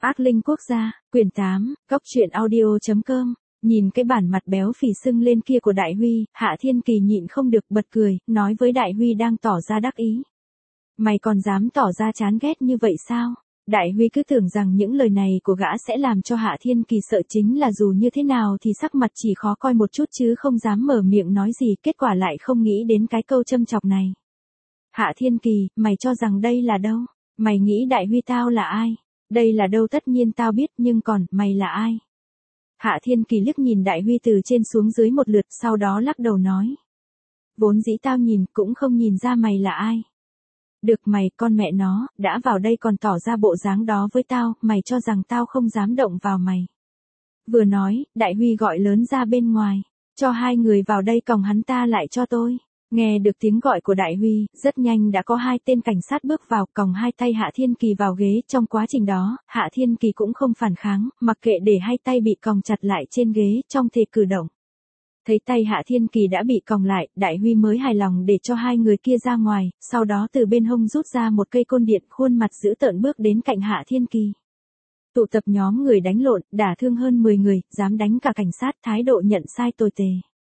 Ác linh quốc gia, quyển 8, góc truyện audio.com. Nhìn cái bản mặt béo phì sưng lên kia của Đại Huy, Hạ Thiên Kỳ nhịn không được bật cười, nói với Đại Huy đang tỏ ra đắc ý. Mày còn dám tỏ ra chán ghét như vậy sao? Đại Huy cứ tưởng rằng những lời này của gã sẽ làm cho Hạ Thiên Kỳ sợ, chính là dù như thế nào thì sắc mặt chỉ khó coi một chút chứ không dám mở miệng nói gì, kết quả lại không nghĩ đến cái câu châm chọc này. Hạ Thiên Kỳ, mày cho rằng đây là đâu? Mày nghĩ Đại Huy tao là ai? Đây là đâu? Tất nhiên tao biết, nhưng còn, mày là ai? Hạ Thiên Kỳ liếc nhìn Đại Huy từ trên xuống dưới một lượt, sau đó lắc đầu nói. Vốn dĩ tao nhìn, cũng không nhìn ra mày là ai. Được mày, con mẹ nó, đã vào đây còn tỏ ra bộ dáng đó với tao, mày cho rằng tao không dám động vào mày. Vừa nói, Đại Huy gọi lớn ra bên ngoài. Cho hai người vào đây còng hắn ta lại cho tôi. Nghe được tiếng gọi của Đại Huy, rất nhanh đã có hai tên cảnh sát bước vào, còng hai tay Hạ Thiên Kỳ vào ghế. Trong quá trình đó, Hạ Thiên Kỳ cũng không phản kháng, mặc kệ để hai tay bị còng chặt lại trên ghế, trong thể cử động. Thấy tay Hạ Thiên Kỳ đã bị còng lại, Đại Huy mới hài lòng để cho hai người kia ra ngoài, sau đó từ bên hông rút ra một cây côn điện, khuôn mặt dữ tợn bước đến cạnh Hạ Thiên Kỳ. Tụ tập nhóm người đánh lộn, đả thương hơn 10 người, dám đánh cả cảnh sát, thái độ nhận sai tồi tệ.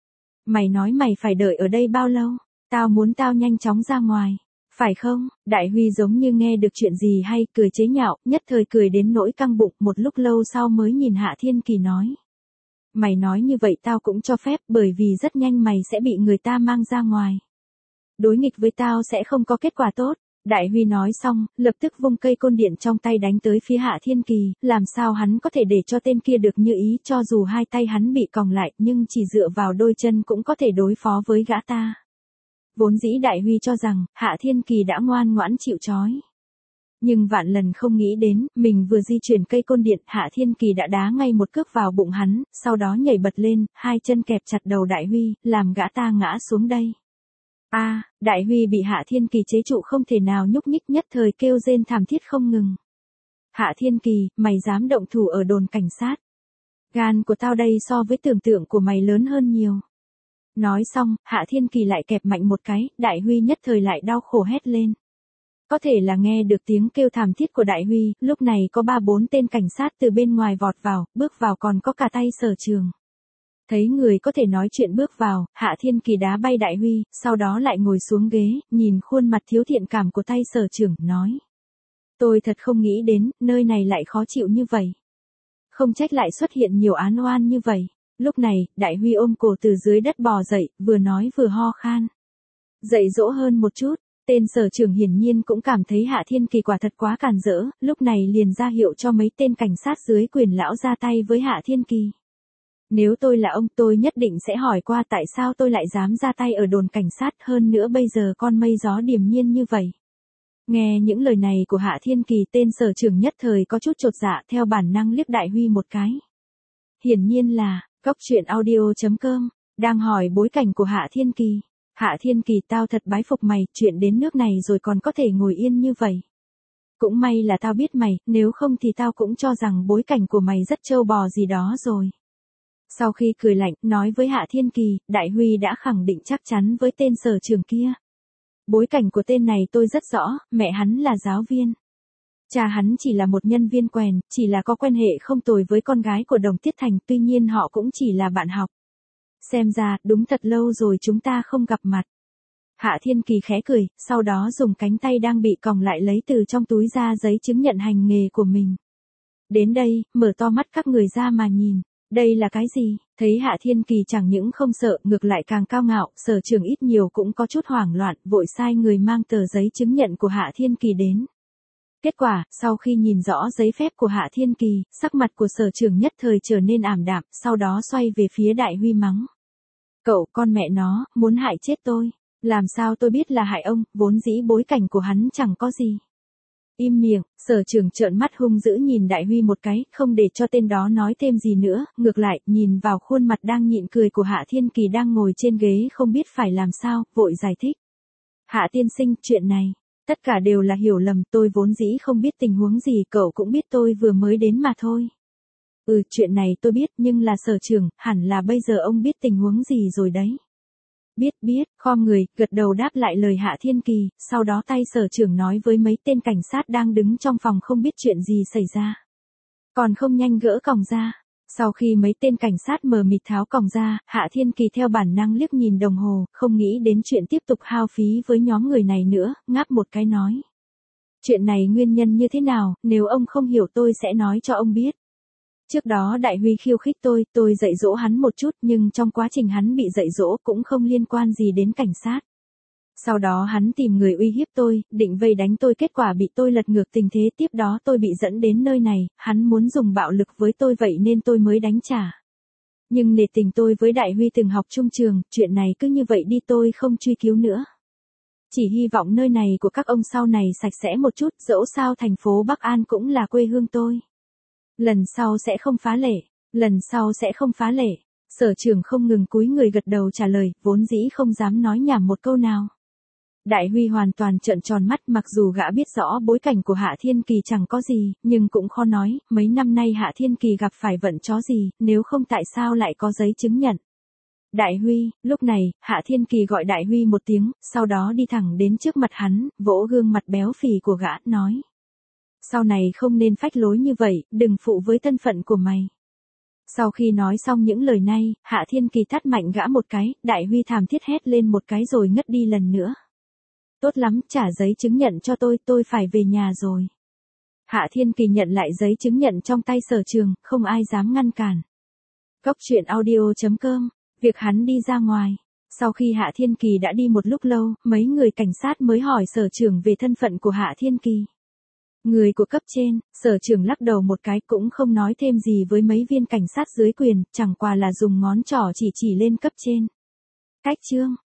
Mày nói mày phải đợi ở đây bao lâu? Tao muốn tao nhanh chóng ra ngoài. Phải không? Đại Huy giống như nghe được chuyện gì hay, cười chế nhạo, nhất thời cười đến nỗi căng bụng, một lúc lâu sau mới nhìn Hạ Thiên Kỳ nói. Mày nói như vậy tao cũng cho phép, bởi vì rất nhanh mày sẽ bị người ta mang ra ngoài. Đối nghịch với tao sẽ không có kết quả tốt. Đại Huy nói xong, lập tức vung cây côn điện trong tay đánh tới phía Hạ Thiên Kỳ, làm sao hắn có thể để cho tên kia được như ý, cho dù hai tay hắn bị còng lại, nhưng chỉ dựa vào đôi chân cũng có thể đối phó với gã ta. Vốn dĩ Đại Huy cho rằng, Hạ Thiên Kỳ đã ngoan ngoãn chịu trói. Nhưng vạn lần không nghĩ đến, mình vừa di chuyển cây côn điện, Hạ Thiên Kỳ đã đá ngay một cước vào bụng hắn, sau đó nhảy bật lên, hai chân kẹp chặt đầu Đại Huy, làm gã ta ngã xuống đây. Đại Huy bị Hạ Thiên Kỳ chế trụ không thể nào nhúc nhích, nhất thời kêu rên thảm thiết không ngừng. Hạ Thiên Kỳ, mày dám động thủ ở đồn cảnh sát. Gan của tao đây so với tưởng tượng của mày lớn hơn nhiều. Nói xong, Hạ Thiên Kỳ lại kẹp mạnh một cái, Đại Huy nhất thời lại đau khổ hét lên. Có thể là nghe được tiếng kêu thảm thiết của Đại Huy, lúc này có 3-4 tên cảnh sát từ bên ngoài vọt vào, bước vào còn có cả tay Sở Trường. Thấy người có thể nói chuyện bước vào, Hạ Thiên Kỳ đá bay Đại Huy, sau đó lại ngồi xuống ghế, nhìn khuôn mặt thiếu thiện cảm của tay Sở Trưởng, nói. Tôi thật không nghĩ đến, nơi này lại khó chịu như vậy. Không trách lại xuất hiện nhiều án oan như vậy. Lúc này, Đại Huy ôm cổ từ dưới đất bò dậy, vừa nói vừa ho khan. Dậy dỗ hơn một chút, tên Sở Trưởng hiển nhiên cũng cảm thấy Hạ Thiên Kỳ quả thật quá càn rỡ, lúc này liền ra hiệu cho mấy tên cảnh sát dưới quyền lão ra tay với Hạ Thiên Kỳ. Nếu tôi là ông, tôi nhất định sẽ hỏi qua tại sao tôi lại dám ra tay ở đồn cảnh sát, hơn nữa bây giờ con mây gió điềm nhiên như vậy. Nghe những lời này của Hạ Thiên Kỳ, tên Sở Trưởng nhất thời có chút chột dạ, theo bản năng liếc Đại Huy một cái. Hiển nhiên là, góc truyện audio.com, đang hỏi bối cảnh của Hạ Thiên Kỳ. Hạ Thiên Kỳ, tao thật bái phục mày, chuyện đến nước này rồi còn có thể ngồi yên như vậy. Cũng may là tao biết mày, nếu không thì tao cũng cho rằng bối cảnh của mày rất trâu bò gì đó rồi. Sau khi cười lạnh, nói với Hạ Thiên Kỳ, Đại Huy đã khẳng định chắc chắn với tên Sở Trưởng kia. Bối cảnh của tên này tôi rất rõ, mẹ hắn là giáo viên. Cha hắn chỉ là một nhân viên quèn, chỉ là có quan hệ không tồi với con gái của Đồng Tiết Thành, tuy nhiên họ cũng chỉ là bạn học. Xem ra, đúng thật lâu rồi chúng ta không gặp mặt. Hạ Thiên Kỳ khẽ cười, sau đó dùng cánh tay đang bị còng lại lấy từ trong túi ra giấy chứng nhận hành nghề của mình. Đến đây, mở to mắt các người ra mà nhìn. Đây là cái gì? Thấy Hạ Thiên Kỳ chẳng những không sợ, ngược lại càng cao ngạo, Sở Trường ít nhiều cũng có chút hoảng loạn, vội sai người mang tờ giấy chứng nhận của Hạ Thiên Kỳ đến. Kết quả, sau khi nhìn rõ giấy phép của Hạ Thiên Kỳ, sắc mặt của Sở Trường nhất thời trở nên ảm đạm, sau đó xoay về phía Đại Huy mắng. Cậu, con mẹ nó, muốn hại chết tôi. Làm sao tôi biết là hại ông, vốn dĩ bối cảnh của hắn chẳng có gì. Im miệng, Sở Trường trợn mắt hung dữ nhìn Đại Huy một cái, không để cho tên đó nói thêm gì nữa, ngược lại, nhìn vào khuôn mặt đang nhịn cười của Hạ Thiên Kỳ đang ngồi trên ghế không biết phải làm sao, vội giải thích. Hạ tiên sinh, chuyện này, tất cả đều là hiểu lầm, tôi vốn dĩ không biết tình huống gì, cậu cũng biết tôi vừa mới đến mà thôi. Chuyện này tôi biết, nhưng là Sở Trường, hẳn là bây giờ ông biết tình huống gì rồi đấy. Biết, khom người, gật đầu đáp lại lời Hạ Thiên Kỳ, sau đó tay Sở Trưởng nói với mấy tên cảnh sát đang đứng trong phòng không biết chuyện gì xảy ra. Còn không nhanh gỡ còng ra. Sau khi mấy tên cảnh sát mờ mịt tháo còng ra, Hạ Thiên Kỳ theo bản năng liếc nhìn đồng hồ, không nghĩ đến chuyện tiếp tục hao phí với nhóm người này nữa, ngáp một cái nói. Chuyện này nguyên nhân như thế nào, nếu ông không hiểu tôi sẽ nói cho ông biết. Trước đó Đại Huy khiêu khích tôi dạy dỗ hắn một chút nhưng trong quá trình hắn bị dạy dỗ cũng không liên quan gì đến cảnh sát. Sau đó hắn tìm người uy hiếp tôi, định vây đánh tôi kết quả bị tôi lật ngược tình thế tiếp đó tôi bị dẫn đến nơi này, hắn muốn dùng bạo lực với tôi vậy nên tôi mới đánh trả. Nhưng nể tình tôi với Đại Huy từng học chung trường, chuyện này cứ như vậy đi tôi không truy cứu nữa. Chỉ hy vọng nơi này của các ông sau này sạch sẽ một chút, dẫu sao thành phố Bắc An cũng là quê hương tôi. Lần sau sẽ không phá lệ, lần sau sẽ không phá lệ. Sở trưởng không ngừng cúi người gật đầu trả lời, vốn dĩ không dám nói nhảm một câu nào. Đại Huy hoàn toàn trợn tròn mắt, mặc dù gã biết rõ bối cảnh của Hạ Thiên Kỳ chẳng có gì, nhưng cũng khó nói, mấy năm nay Hạ Thiên Kỳ gặp phải vận chó gì, nếu không tại sao lại có giấy chứng nhận. Đại Huy, lúc này, Hạ Thiên Kỳ gọi Đại Huy một tiếng, sau đó đi thẳng đến trước mặt hắn, vỗ gương mặt béo phì của gã, nói. Sau này không nên phách lối như vậy, đừng phụ với thân phận của mày. Sau khi nói xong những lời này, Hạ Thiên Kỳ tát mạnh gã một cái, Đại Huy thảm thiết hét lên một cái rồi ngất đi lần nữa. Tốt lắm, trả giấy chứng nhận cho tôi phải về nhà rồi. Hạ Thiên Kỳ nhận lại giấy chứng nhận trong tay sở trường, không ai dám ngăn cản. Cốc truyện audio.com, việc hắn đi ra ngoài. Sau khi Hạ Thiên Kỳ đã đi một lúc lâu, mấy người cảnh sát mới hỏi sở trưởng về thân phận của Hạ Thiên Kỳ. Người của cấp trên, sở trưởng lắc đầu một cái cũng không nói thêm gì với mấy viên cảnh sát dưới quyền, chẳng qua là dùng ngón trỏ chỉ lên cấp trên. Cách chương.